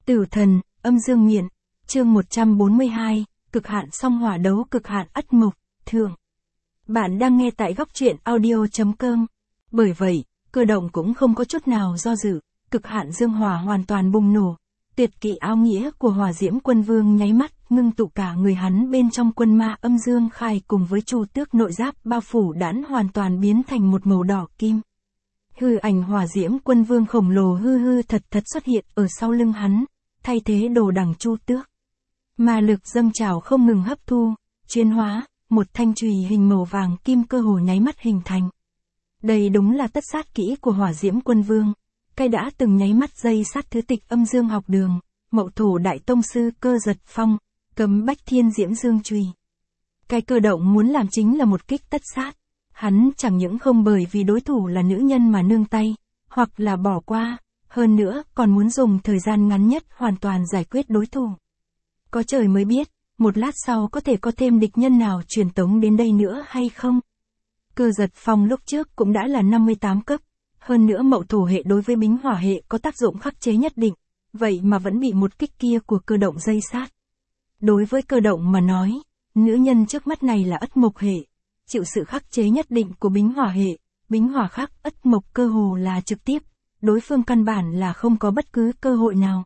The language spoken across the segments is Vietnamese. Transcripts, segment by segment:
Tử thần, âm dương miện, chương 142, cực hạn song hỏa đấu cực hạn ất mộc, thượng. Bạn đang nghe tại góc truyện audio.com. Bởi vậy, Cơ Động cũng không có chút nào do dự, cực hạn dương hỏa hoàn toàn bùng nổ. Tuyệt kỹ áo nghĩa của Hỏa Diễm Quân Vương nháy mắt, ngưng tụ cả người hắn bên trong quân ma âm dương khai cùng với Chu Tước nội giáp bao phủ đãn hoàn toàn biến thành một màu đỏ kim. Hư ảnh Hỏa Diễm Quân Vương khổng lồ hư thật xuất hiện ở sau lưng hắn, thay thế đồ đằng Chu Tước. Ma lực dâng trào không ngừng hấp thu, chuyển hóa, một thanh chùy hình màu vàng kim cơ hồ nháy mắt hình thành. Đây đúng là tất sát kỹ của Hỏa Diễm Quân Vương, cái đã từng nháy mắt dây sát thứ tịch âm dương học đường, Mậu Thổ Đại Tông Sư Cơ Giật Phong, cấm Bách Thiên Diễm Dương chùy. Cái Cơ Động muốn làm chính là một kích tất sát. Hắn chẳng những không bởi vì đối thủ là nữ nhân mà nương tay, hoặc là bỏ qua, hơn nữa còn muốn dùng thời gian ngắn nhất hoàn toàn giải quyết đối thủ. Có trời mới biết, một lát sau có thể có thêm địch nhân nào truyền tống đến đây nữa hay không. Cơ Giật Phong lúc trước cũng đã là 58 cấp, hơn nữa Mậu Thổ hệ đối với bính hỏa hệ có tác dụng khắc chế nhất định, vậy mà vẫn bị một kích kia của Cơ Động dây sát. Đối với Cơ Động mà nói, nữ nhân trước mắt này là ất mộc hệ, chịu sự khắc chế nhất định của bính hỏa hệ, bính hỏa khắc ất mộc cơ hồ là trực tiếp, đối phương căn bản là không có bất cứ cơ hội nào.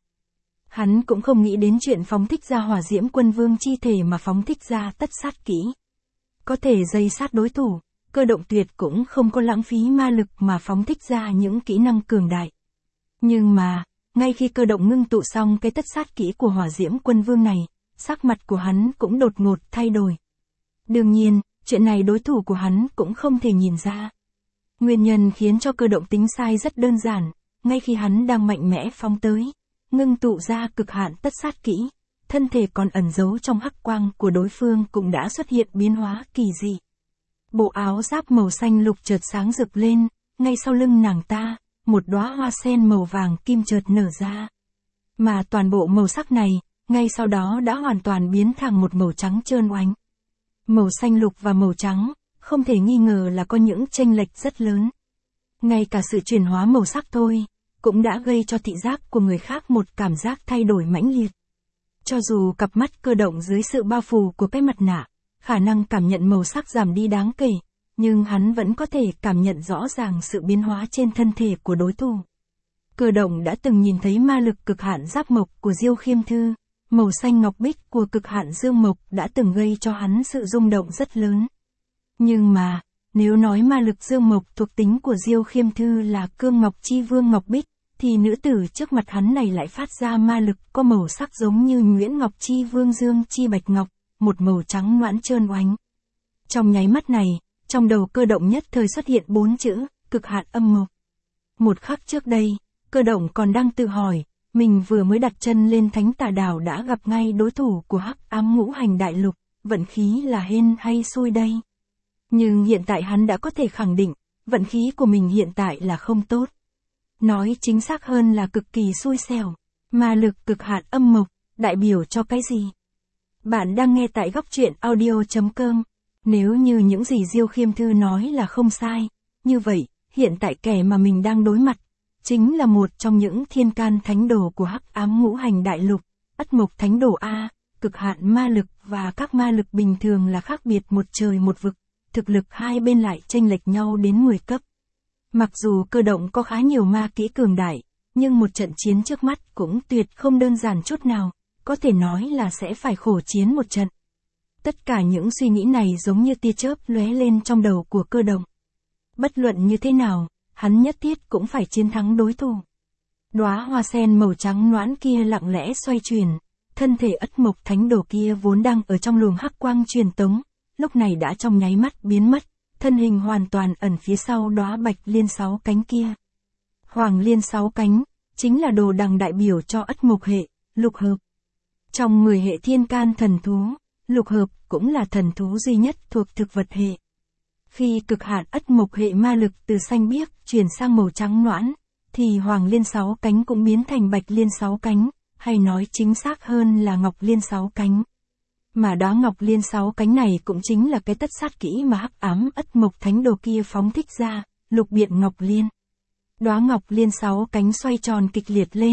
Hắn cũng không nghĩ đến chuyện phóng thích ra Hỏa Diễm Quân Vương chi thể mà phóng thích ra tất sát kỹ. Có thể dây sát đối thủ, Cơ Động tuyệt cũng không có lãng phí ma lực mà phóng thích ra những kỹ năng cường đại. Nhưng mà, ngay khi Cơ Động ngưng tụ xong cái tất sát kỹ của Hỏa Diễm Quân Vương này, sắc mặt của hắn cũng đột ngột thay đổi. Đương nhiên, chuyện này đối thủ của hắn cũng không thể nhìn ra. Nguyên nhân khiến cho Cơ Động tính sai rất đơn giản, ngay khi hắn đang mạnh mẽ phóng tới, ngưng tụ ra cực hạn tất sát kỹ, thân thể còn ẩn giấu trong hắc quang của đối phương cũng đã xuất hiện biến hóa kỳ dị. Bộ áo giáp màu xanh lục chợt sáng rực lên, ngay sau lưng nàng ta, một đóa hoa sen màu vàng kim chợt nở ra. Mà toàn bộ màu sắc này, ngay sau đó đã hoàn toàn biến thành một màu trắng trơn oánh. Màu xanh lục và màu trắng, không thể nghi ngờ là có những chênh lệch rất lớn. Ngay cả sự chuyển hóa màu sắc thôi, cũng đã gây cho thị giác của người khác một cảm giác thay đổi mãnh liệt. Cho dù cặp mắt Cơ Động dưới sự bao phủ của cái mặt nạ, khả năng cảm nhận màu sắc giảm đi đáng kể, nhưng hắn vẫn có thể cảm nhận rõ ràng sự biến hóa trên thân thể của đối thủ. Cơ Động đã từng nhìn thấy ma lực cực hạn giáp mộc của Diêu Khiêm Thư, màu xanh ngọc bích của cực hạn dương mộc đã từng gây cho hắn sự rung động rất lớn. Nhưng mà, nếu nói ma lực dương mộc thuộc tính của Diêu Khiêm Thư là cương ngọc chi vương ngọc bích, thì nữ tử trước mặt hắn này lại phát ra ma lực có màu sắc giống như nhuyễn ngọc chi vương dương chi bạch ngọc, một màu trắng noãn trơn oánh. Trong nháy mắt này, trong đầu Cơ Động nhất thời xuất hiện 4 chữ, cực hạn âm mộc. Một khắc trước đây, Cơ Động còn đang tự hỏi, mình vừa mới đặt chân lên Thánh Tà Đảo đã gặp ngay đối thủ của Hắc Ám Ngũ Hành Đại Lục, vận khí là hên hay xui đây. Nhưng hiện tại hắn đã có thể khẳng định, vận khí của mình hiện tại là không tốt. Nói chính xác hơn là cực kỳ xui xẻo. Ma lực cực hạn âm mộc, đại biểu cho cái gì? Bạn đang nghe tại góc truyện audio.com. Nếu như những gì Diêu Khiêm Thư nói là không sai, như vậy, hiện tại kẻ mà mình đang đối mặt, chính là một trong những thiên can thánh đồ của Hắc Ám Ngũ Hành Đại Lục, ất mộc thánh đồ A. Cực hạn ma lực và các ma lực bình thường là khác biệt một trời một vực, thực lực hai bên lại chênh lệch nhau đến 10 cấp. Mặc dù Cơ Động có khá nhiều ma kỹ cường đại, nhưng một trận chiến trước mắt cũng tuyệt không đơn giản chút nào, có thể nói là sẽ phải khổ chiến một trận. Tất cả những suy nghĩ này giống như tia chớp lóe lên trong đầu của Cơ Động. Bất luận như thế nào, hắn nhất thiết cũng phải chiến thắng đối thủ. Đóa hoa sen màu trắng noãn kia lặng lẽ xoay chuyển, thân thể ất mộc thánh đồ kia vốn đang ở trong luồng hắc quang truyền tống, lúc này đã trong nháy mắt biến mất, thân hình hoàn toàn ẩn phía sau đóa bạch liên 6 cánh kia. Hoàng liên 6 cánh, chính là đồ đằng đại biểu cho ất mộc hệ, lục hợp. Trong 10 hệ thiên can thần thú, lục hợp cũng là thần thú duy nhất thuộc thực vật hệ. Khi cực hạn ất mộc hệ ma lực từ xanh biếc chuyển sang màu trắng noãn, thì hoàng liên 6 cánh cũng biến thành bạch liên 6 cánh, hay nói chính xác hơn là ngọc liên 6 cánh. Mà đóa ngọc liên 6 cánh này cũng chính là cái tất sát kỹ mà Hắc Ám ất mộc thánh đồ kia phóng thích ra, lục biện ngọc liên. Đóa ngọc liên 6 cánh xoay tròn kịch liệt lên,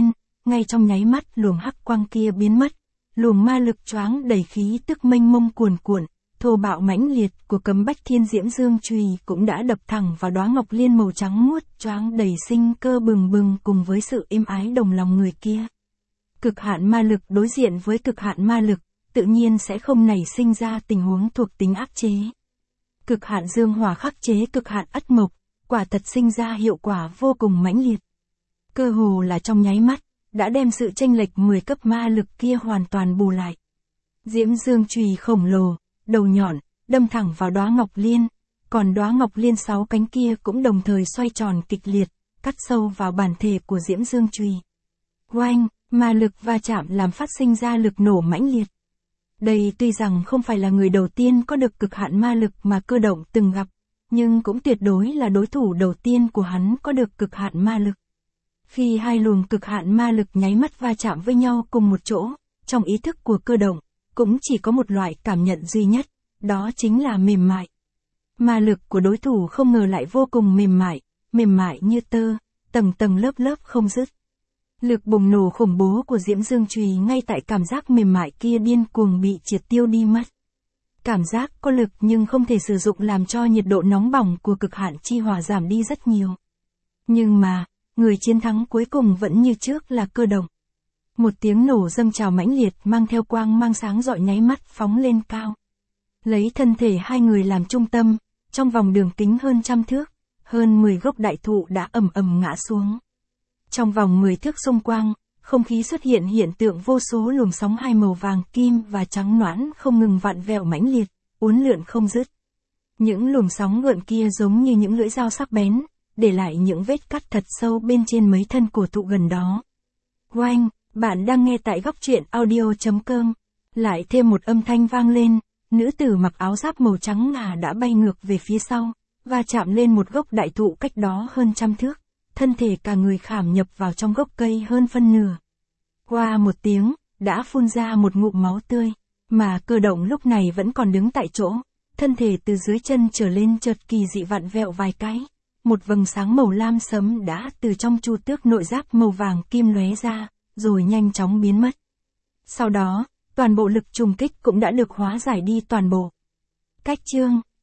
ngay trong nháy mắt luồng hắc quang kia biến mất, luồng ma lực choáng đầy khí tức mênh mông cuồn cuộn, thô bạo mãnh liệt của cấm Bách Thiên Diễm Dương chùy cũng đã đập thẳng vào đóa ngọc liên màu trắng muốt choáng đầy sinh cơ bừng bừng cùng với sự êm ái đồng lòng người kia. Cực hạn ma lực đối diện với cực hạn ma lực, tự nhiên sẽ không nảy sinh ra tình huống thuộc tính áp chế. Cực hạn dương hỏa khắc chế cực hạn ất mộc, quả thật sinh ra hiệu quả vô cùng mãnh liệt. Cơ hồ là trong nháy mắt, đã đem sự chênh lệch 10 cấp ma lực kia hoàn toàn bù lại. Diễm Dương chùy khổng lồ, đầu nhọn, đâm thẳng vào đóa ngọc liên, còn đóa ngọc liên 6 cánh kia cũng đồng thời xoay tròn kịch liệt, cắt sâu vào bản thể của Diễm Dương chùy. Oanh, ma lực va chạm làm phát sinh ra lực nổ mãnh liệt. Đây tuy rằng không phải là người đầu tiên có được cực hạn ma lực mà Cơ Động từng gặp, nhưng cũng tuyệt đối là đối thủ đầu tiên của hắn có được cực hạn ma lực. Khi hai luồng cực hạn ma lực nháy mắt va chạm với nhau cùng một chỗ, trong ý thức của Cơ Động, cũng chỉ có một loại cảm nhận duy nhất, đó chính là mềm mại. Ma lực của đối thủ không ngờ lại vô cùng mềm mại như tơ, tầng tầng lớp lớp không dứt. Lực bùng nổ khủng bố của Diễm Dương chùy ngay tại cảm giác mềm mại kia điên cuồng bị triệt tiêu đi mất. Cảm giác có lực nhưng không thể sử dụng làm cho nhiệt độ nóng bỏng của cực hạn chi hỏa giảm đi rất nhiều. Nhưng mà, người chiến thắng cuối cùng vẫn như trước là Cơ Động. Một tiếng nổ dâng trào mãnh liệt mang theo quang mang sáng rọi nháy mắt phóng lên cao. Lấy thân thể hai người làm trung tâm, trong vòng đường kính hơn 100 thước, hơn 10 gốc đại thụ đã ầm ầm ngã xuống. Trong vòng 10 thước xung quanh, không khí xuất hiện hiện tượng vô số luồng sóng hai màu vàng kim và trắng nõn không ngừng vặn vẹo mãnh liệt, uốn lượn không dứt. Những luồng sóng gợn kia giống như những lưỡi dao sắc bén, để lại những vết cắt thật sâu bên trên mấy thân cổ thụ gần đó. Oanh, bạn đang nghe tại Góc Truyện Audio.com. Lại thêm một âm thanh vang lên, nữ tử mặc áo giáp màu trắng ngà đã bay ngược về phía sau, và chạm lên một gốc đại thụ cách đó hơn 100 thước. Thân thể cả người khảm nhập vào trong gốc cây hơn phân nửa. Qua một tiếng, đã phun ra một ngụm máu tươi, mà Cơ Động lúc này vẫn còn đứng tại chỗ, thân thể từ dưới chân trở lên chợt kỳ dị vặn vẹo vài cái, một vầng sáng màu lam sẫm đã từ trong chu tước nội giáp màu vàng kim lóe ra, rồi nhanh chóng biến mất. Sau đó, toàn bộ lực trùng kích cũng đã được hóa giải đi toàn bộ. Cách chương